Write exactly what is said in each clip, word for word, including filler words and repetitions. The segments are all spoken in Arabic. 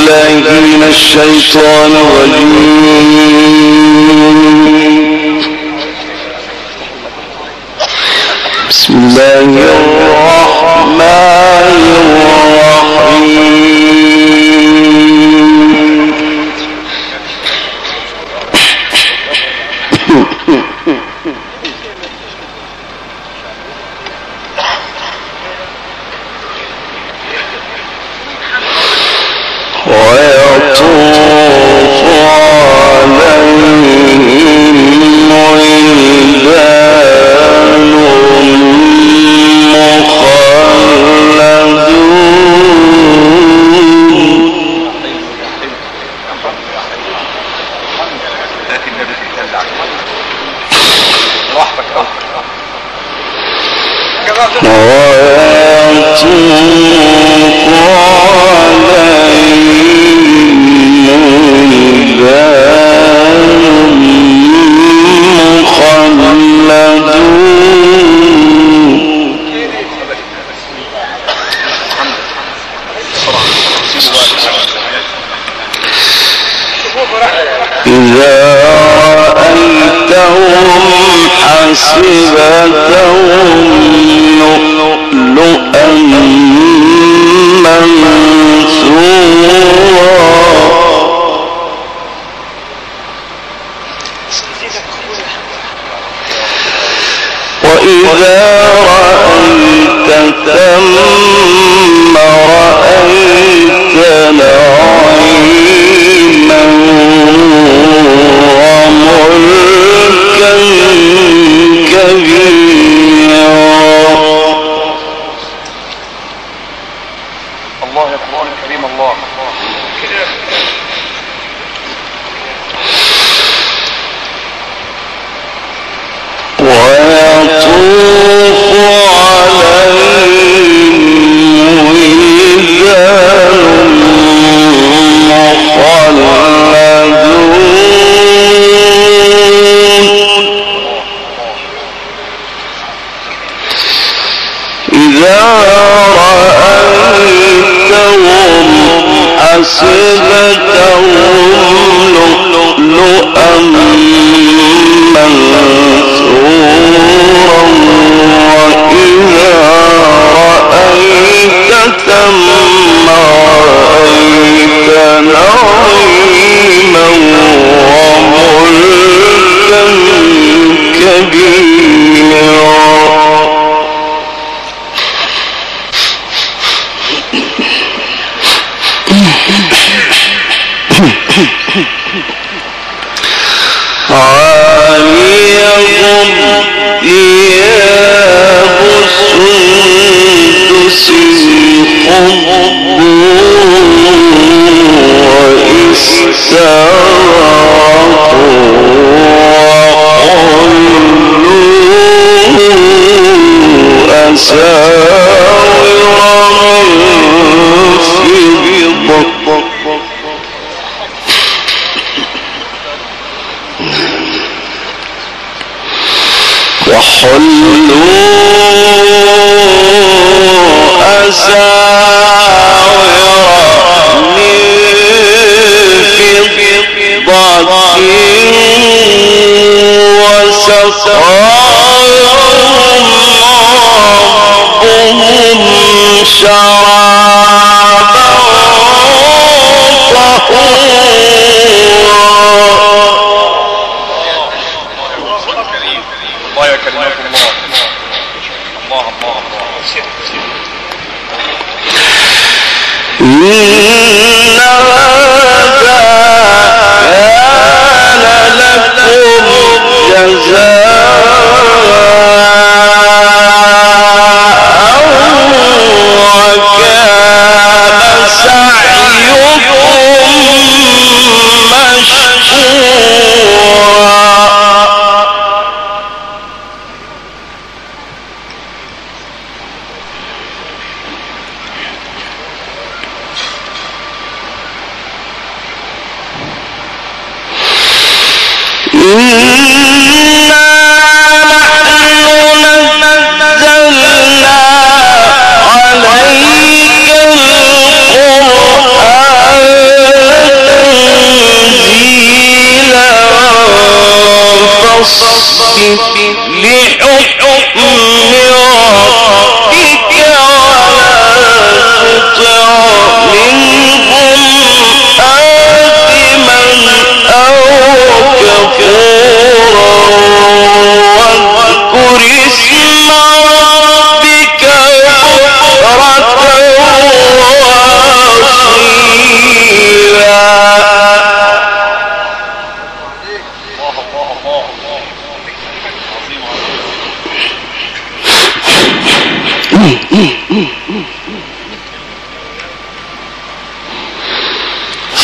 بالله من الشيطان الرجيم. بسم الله الرحمن الرحيم. ويطوف عليهم ولدان عليك القرآن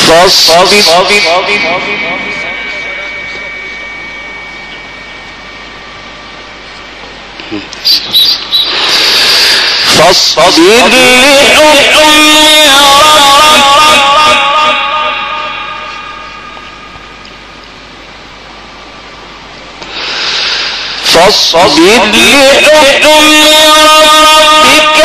فاصبر فاصبر لحكم فاصبر لحكم ربك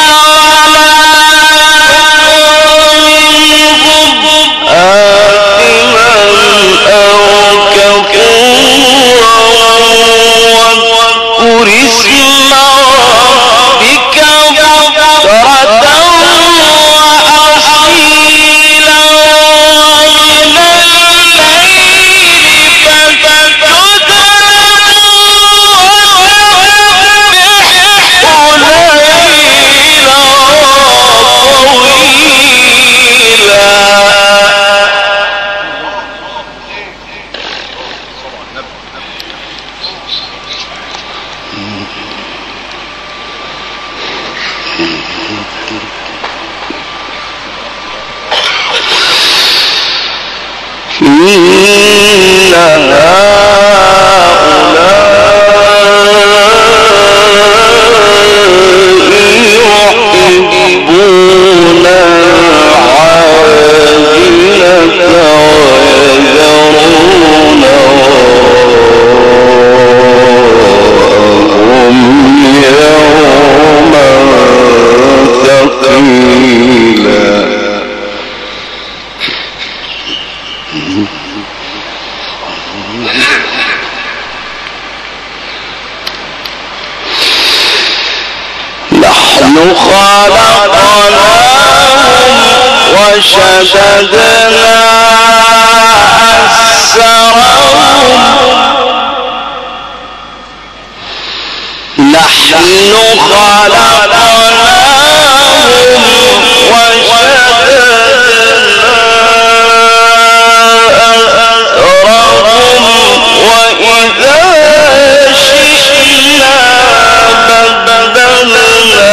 نحن خلقناهم وشددنا أسرهم نحن خلقناهم وشددنا أسرهم وإذا شئنا بدلنا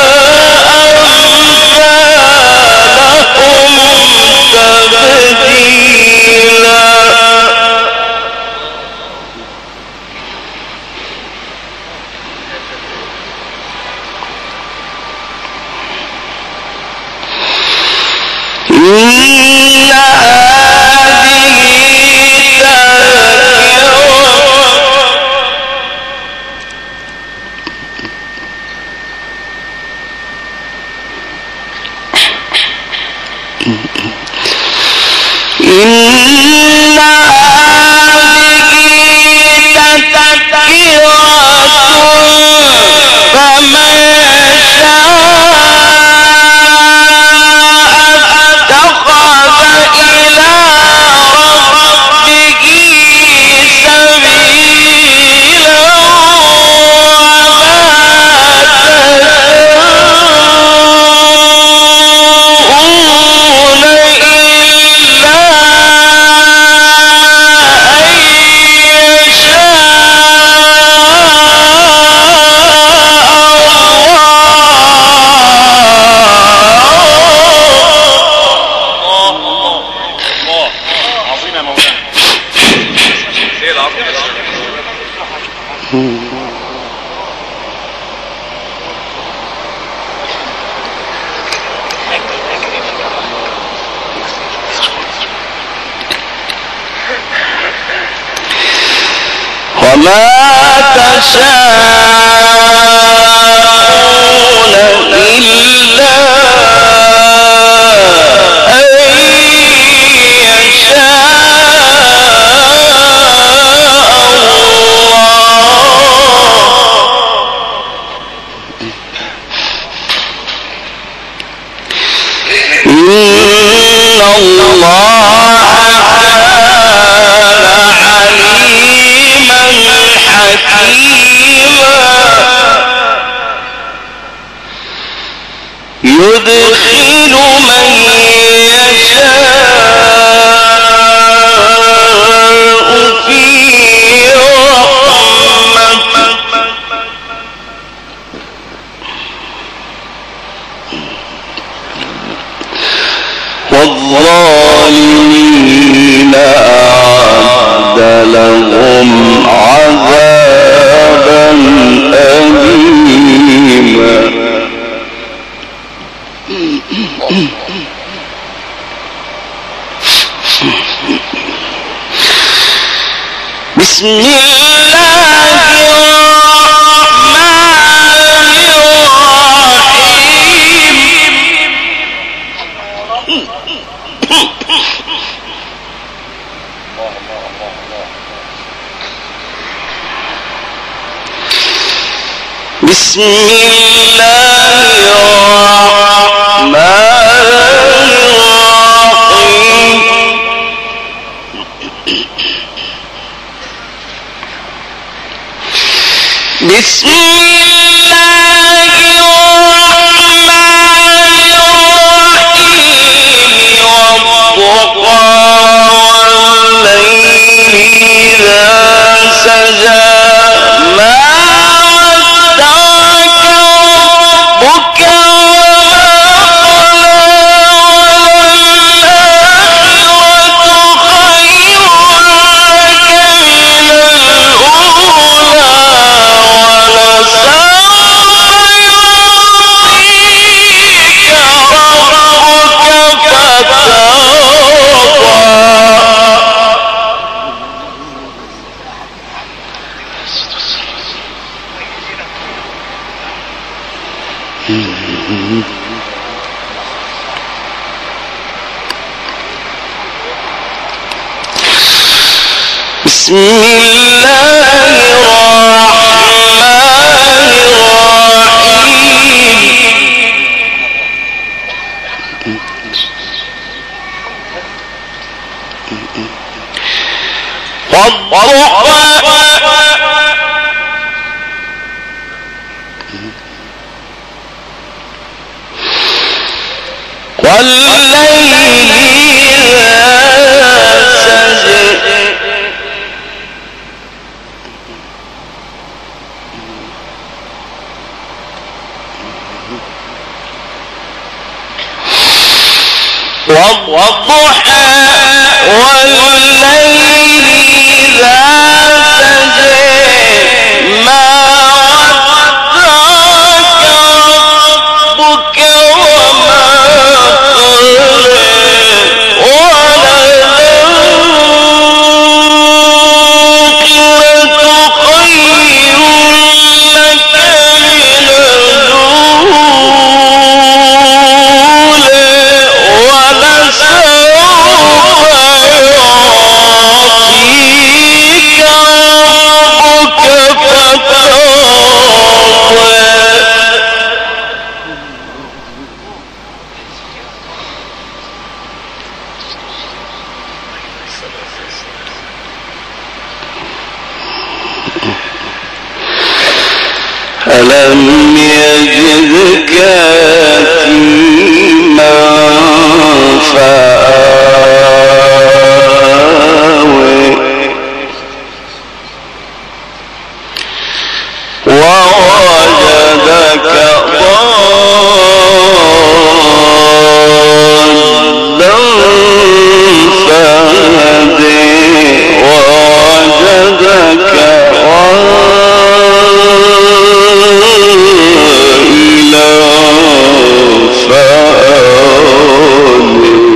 وما تشاءون إلا أن يشاء يدخل من يشاء في رحمته والظالمين لأعد لهم عذابا أليما. بسم الله الرحمن الرحيم. بسم الله الرحمن الرحيم. بسم الله الرحمن الرحيم. والضحى والليل إذا سجى ما ودعك ربك بسم الله الرحمن الرحيم. والليل إذا سجى والضحى والليل إذا سجى ما ودعك ربك وما قلى وللآخرة خير لك من الأولى ولسوف يعطيك ربك فترضى. ألم يجدك يتيما فآوى ووجدك ضالا فهدى ووجدك عائلا فأغنى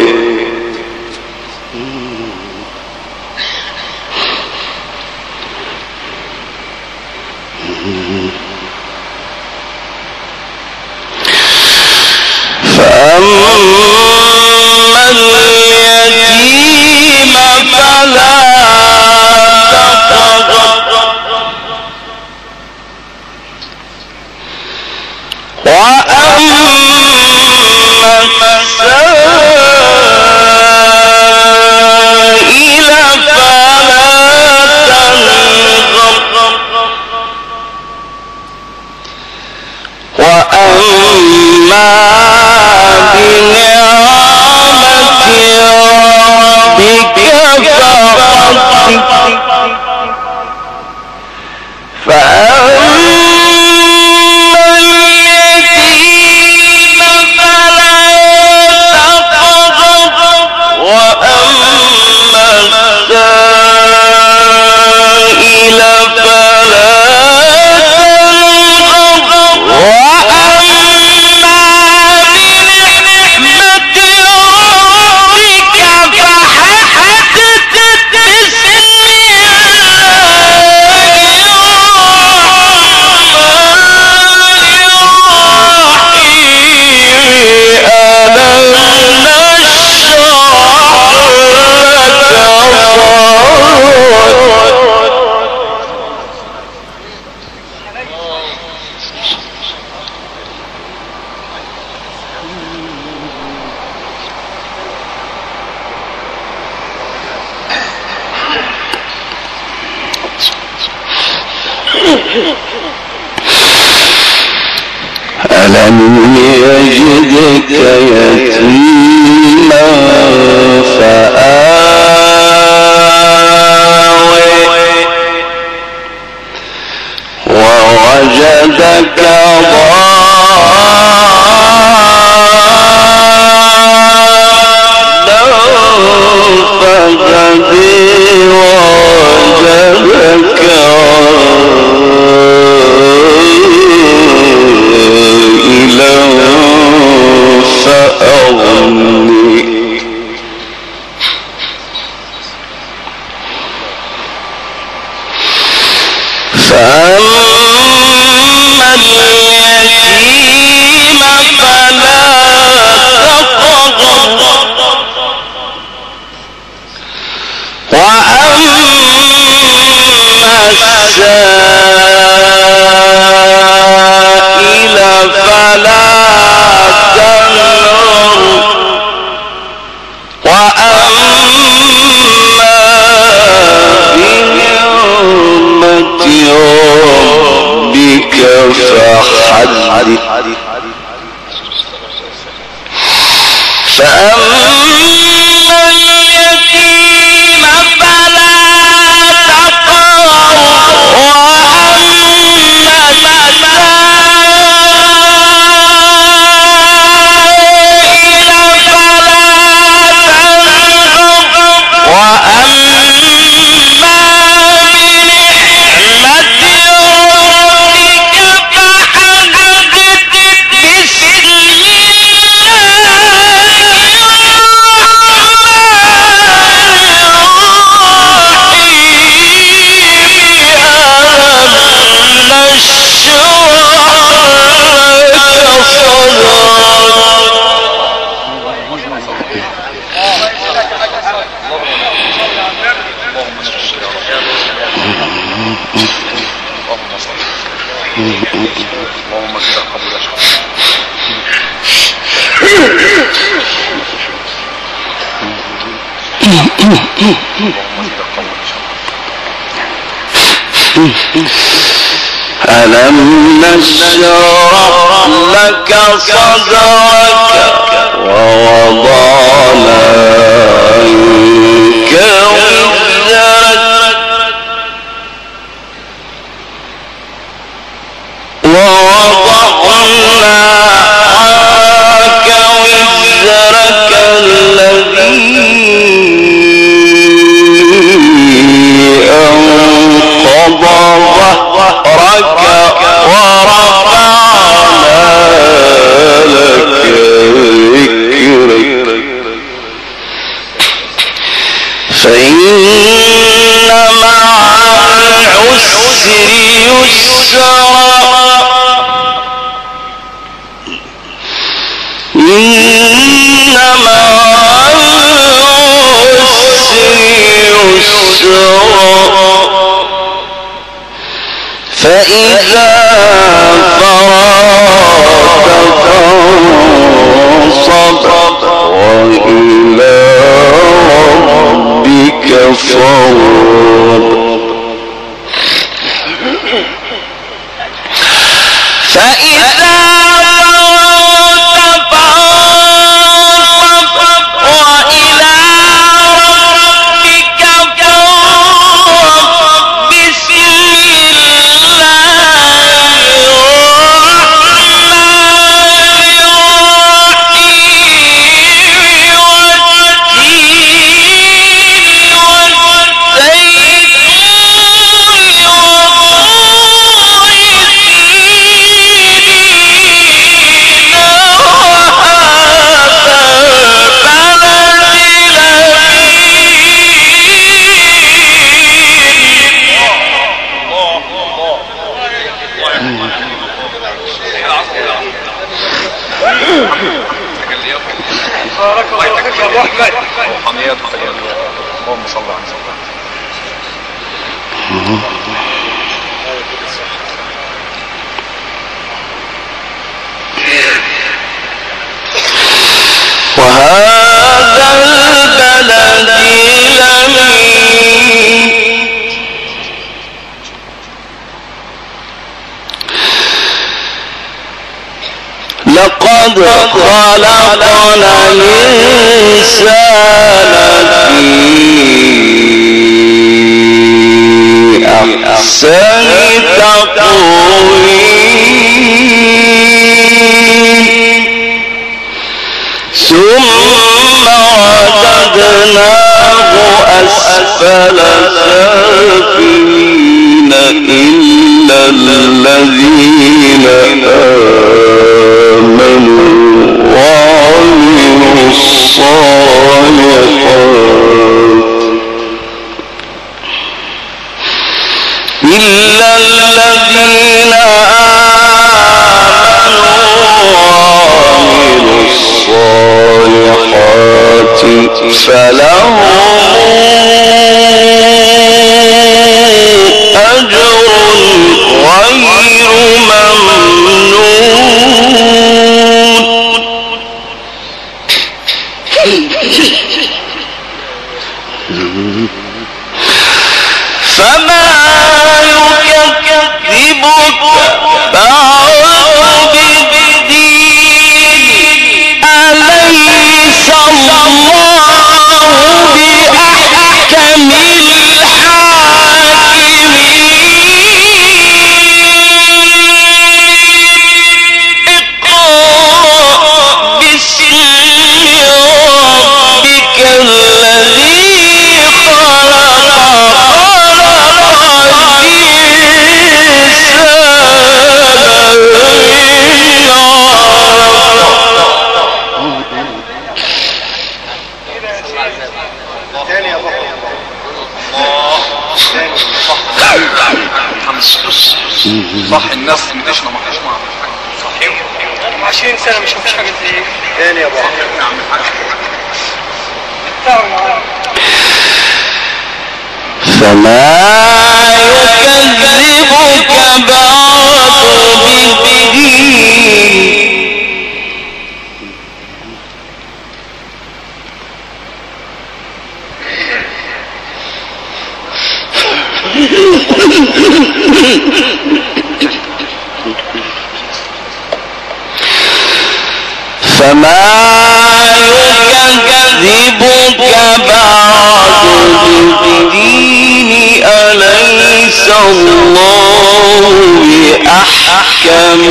ألم يجدك يتيما فآوي ووجدك ضالا فهدي ووجدك فأغني فأما اليتيم فلا تقهر وأما السائل فلا ربك فحدث فأما اليتيم فلا تقهر وأما السائل فلا تنهر وأما ألم نشرح لك صدرك ووضعنا عنك وزرك ووضعنا عنك وزرك الذي أنقض ظهرك ورفعنا لك ذكرك فإن مع العسر يسرا إن مع العسر يسرا فإذا فرغت فانصب وإلى ربك فارغب فإذا فرغت فانصب وإلى ربك فارغب بسم روحانيات وخيال. اللهم صل على سيدنا وهذا البلد الأمين. خلقنا الإنسان في أحسن تقويم ثم رددناه أسفل سافلين إلا الذين آمنوا وعملوا الصالحات إلا الذين آمنوا وعملوا الصالحات فلهم أجر غير ممنون فما يكذبك بعد بالدين أليس الله بأحكم صح الناس تشنى ما تشنى صحيح عشرين سنة مش مفيش حاجة زي تاني يا ابو فما يكذبك بعد بالدين فما يكذبك بعد بالدين أليس الله بأحكم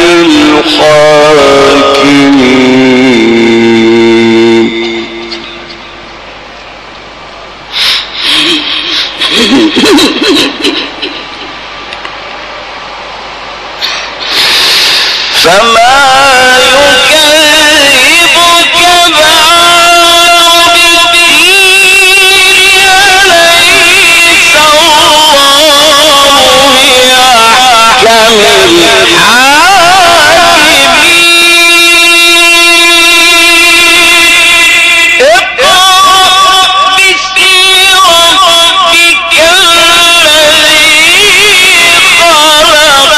الحاكمين فما يكذبك بعد بالدين أليس الله بأحكم الحاكمين اقرأ باسم ربك الذي خلق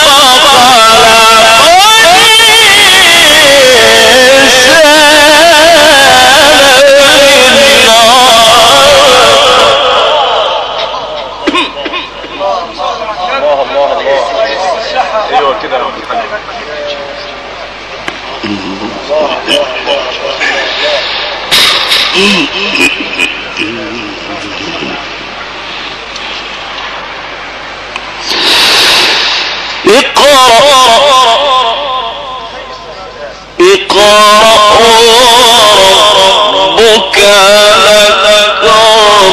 اقرأ ربك الأكرم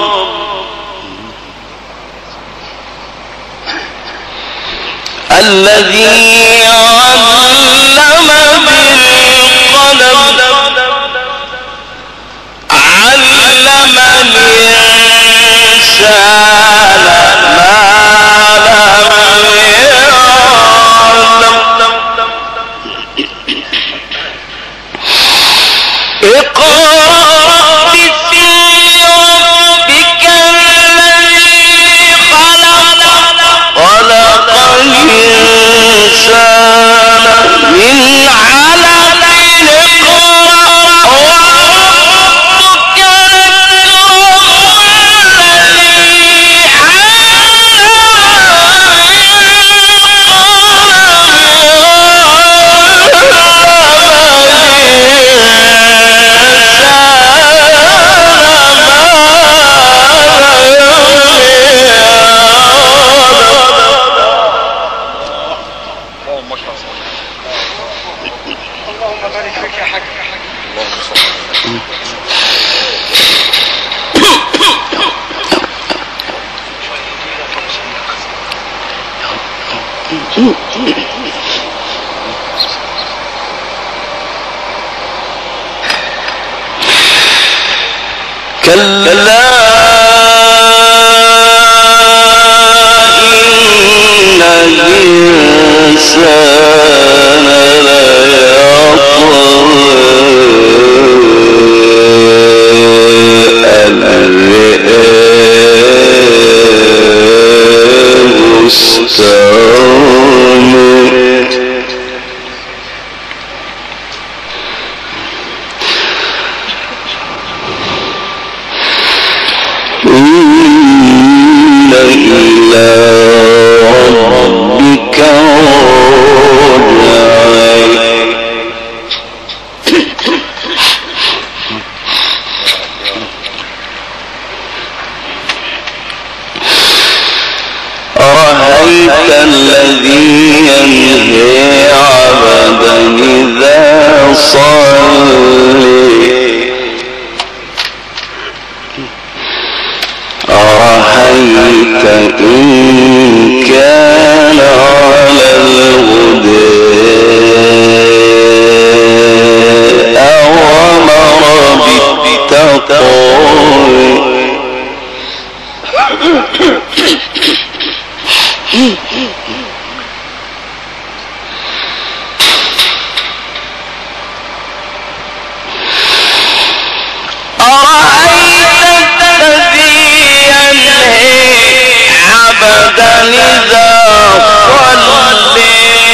الذي علم بالقلم علم الإنسان ما لم يعلم اقرأ كلا إن الإنسان ليطغى أن رآه استغنى إن إلى ربك راجعون أرأيت الذي ينهي عبدا إذا صلى أرأيت إن كان على الهدى أو أمر بالتقوى عبدا إذا صلى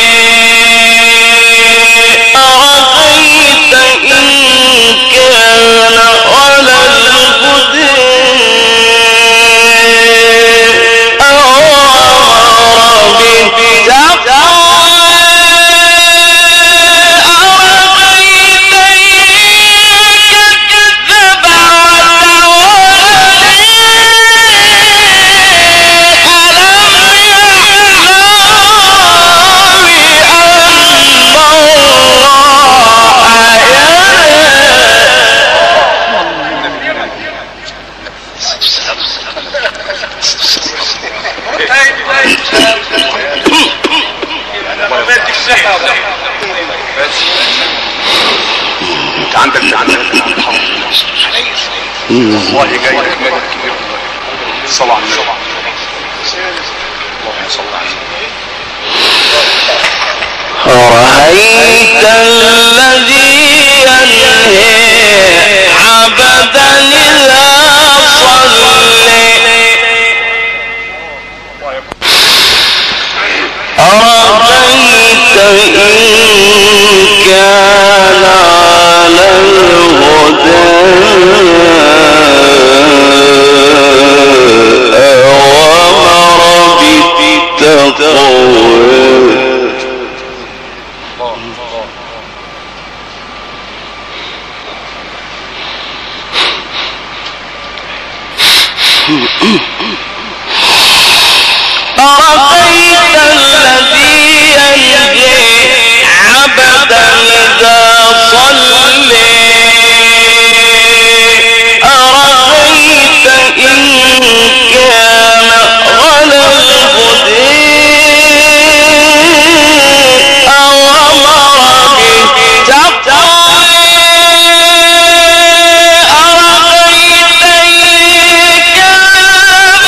أرأيت إن كان على الهدى أو أمر بالتقوى أرأيت إن كذب انت عندك عندك والله جاي لك مجد كبير. صلى على النبي. اللهم صل على النبي. أرأيت الذي ينهي عبدا إذا صلى أرأيت إن كان على الهدى أو أمر بالتقوى أرأيت الذي ينهي عبدا إذا صلى أرأيت إن كان على الهدى أو أمر بالتقوى أرأيت إن كان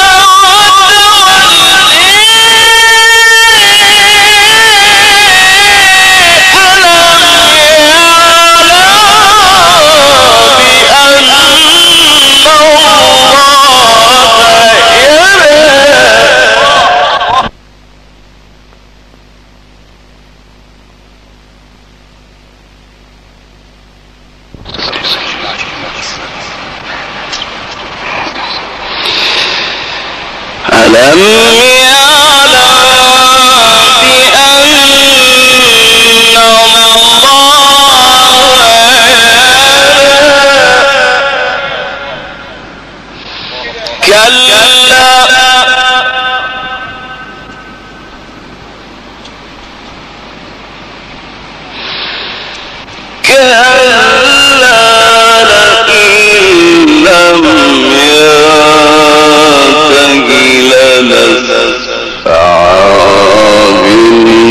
ألم يعلم بأن الله كلا كلا لئن لم ينته لنسفعا بالناصية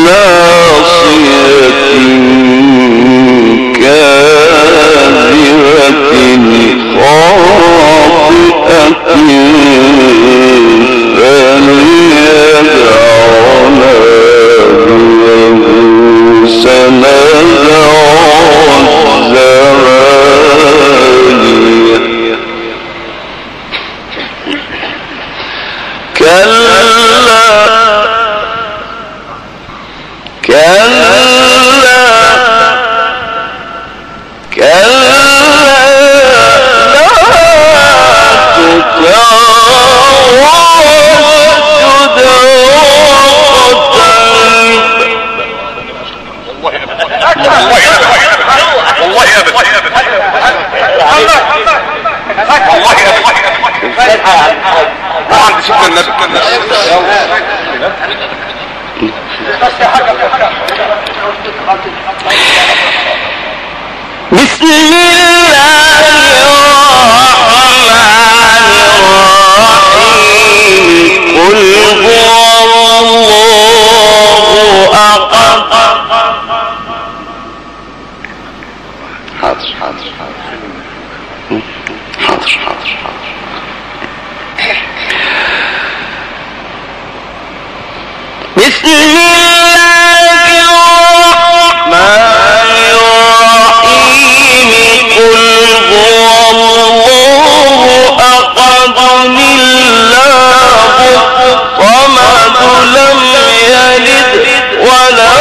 بسم الله الرحمن الرحيم قل هو الله أحد حاضر حاضر حاضر حاضر حاضر بسم الله الرحمن الرحيم قل هو الله أحد الله الصمد لم يلد ولم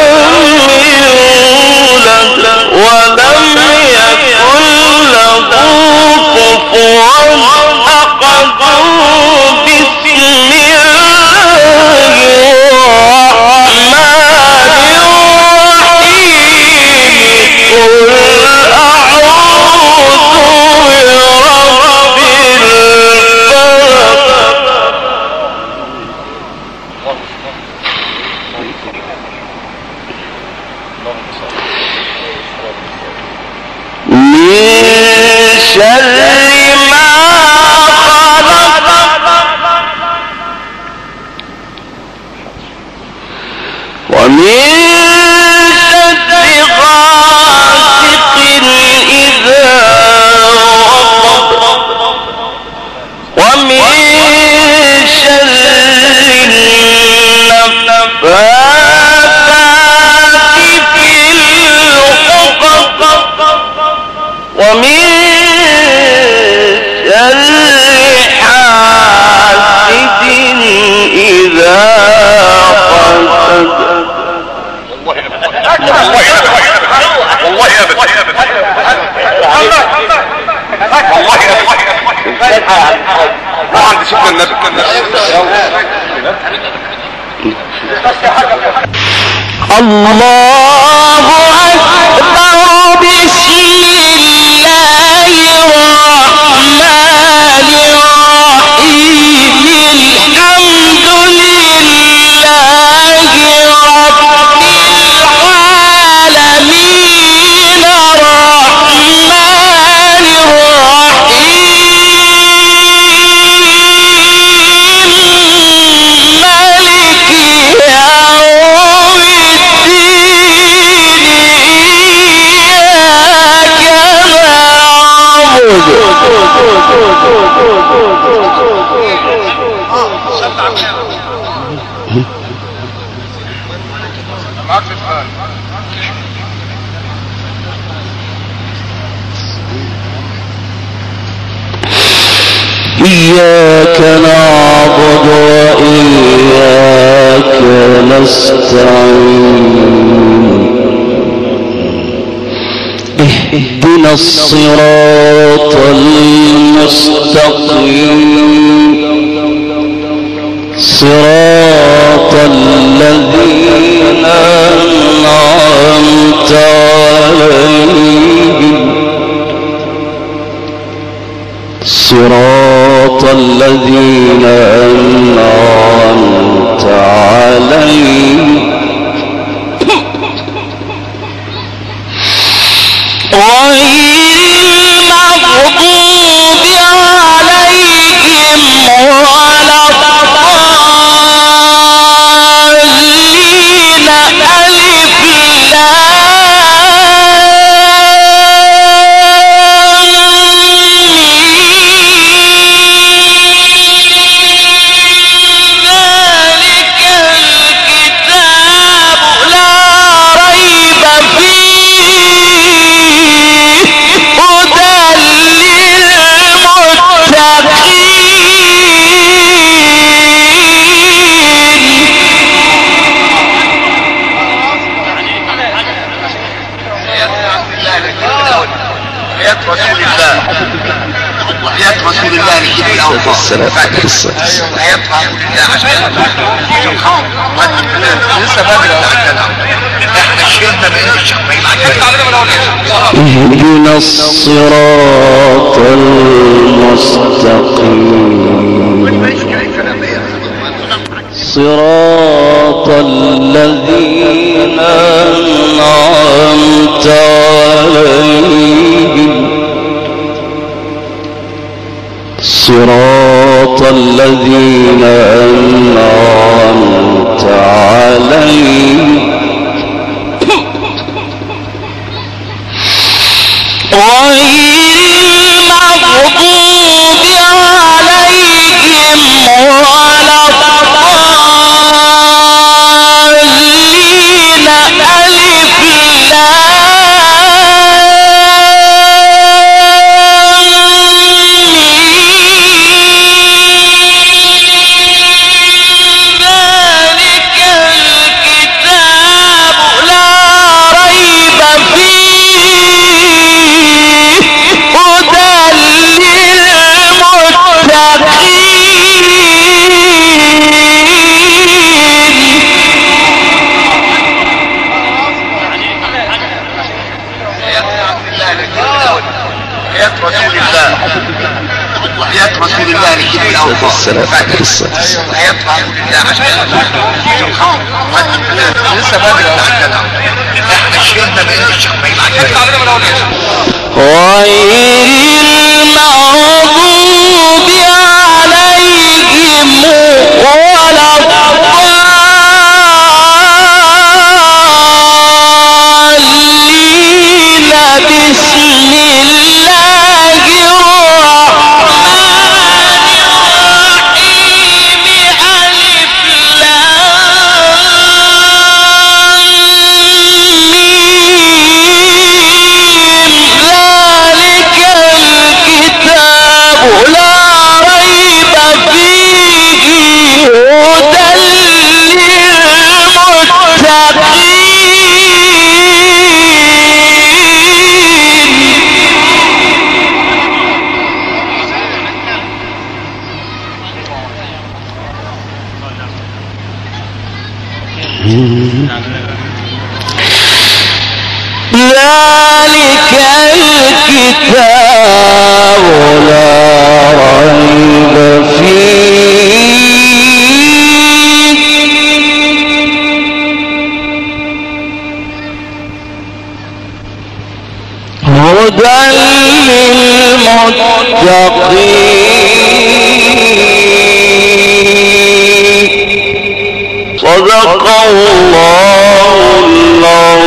يولد ولم يكن له كفوا أحد بسم الله الله أكبر بسم الله الرحمن الرحيم الحمد لله رب العالمين الرحمن الرحيم مالك يوم إياك نعبد وإياك نستعين اهدنا الصراط المستقيم صراط الذين أنعمت عليهم صراط الذين أنعمت عليهم غير المغضوب عليهم ولا الضالين وحياة رسول الله وحياة رسول الله لكل الأوطان السلام عليكم. وحياة رسول الله عشان لسه بدري احنا شلنا بين الشقين اهدنا الصراط المستقيم صراط الذين أنعمت عليهم صراط الذين أنعمت عليهم غير المغضوب عليهم ولا الضالين. ألف ذلك الكتاب لا ريب فيه هدى وحياة رسول الله لكل الأوطان السلام عليكم. وحياة رسول الله عشان لسه بدري احنا شلنا بين الشقين غير المغضوب عليهم ولا الضالين. بسم الله ذلك الكتاب لا ريب فيه هدى للمتقين. صدق الله العظيم.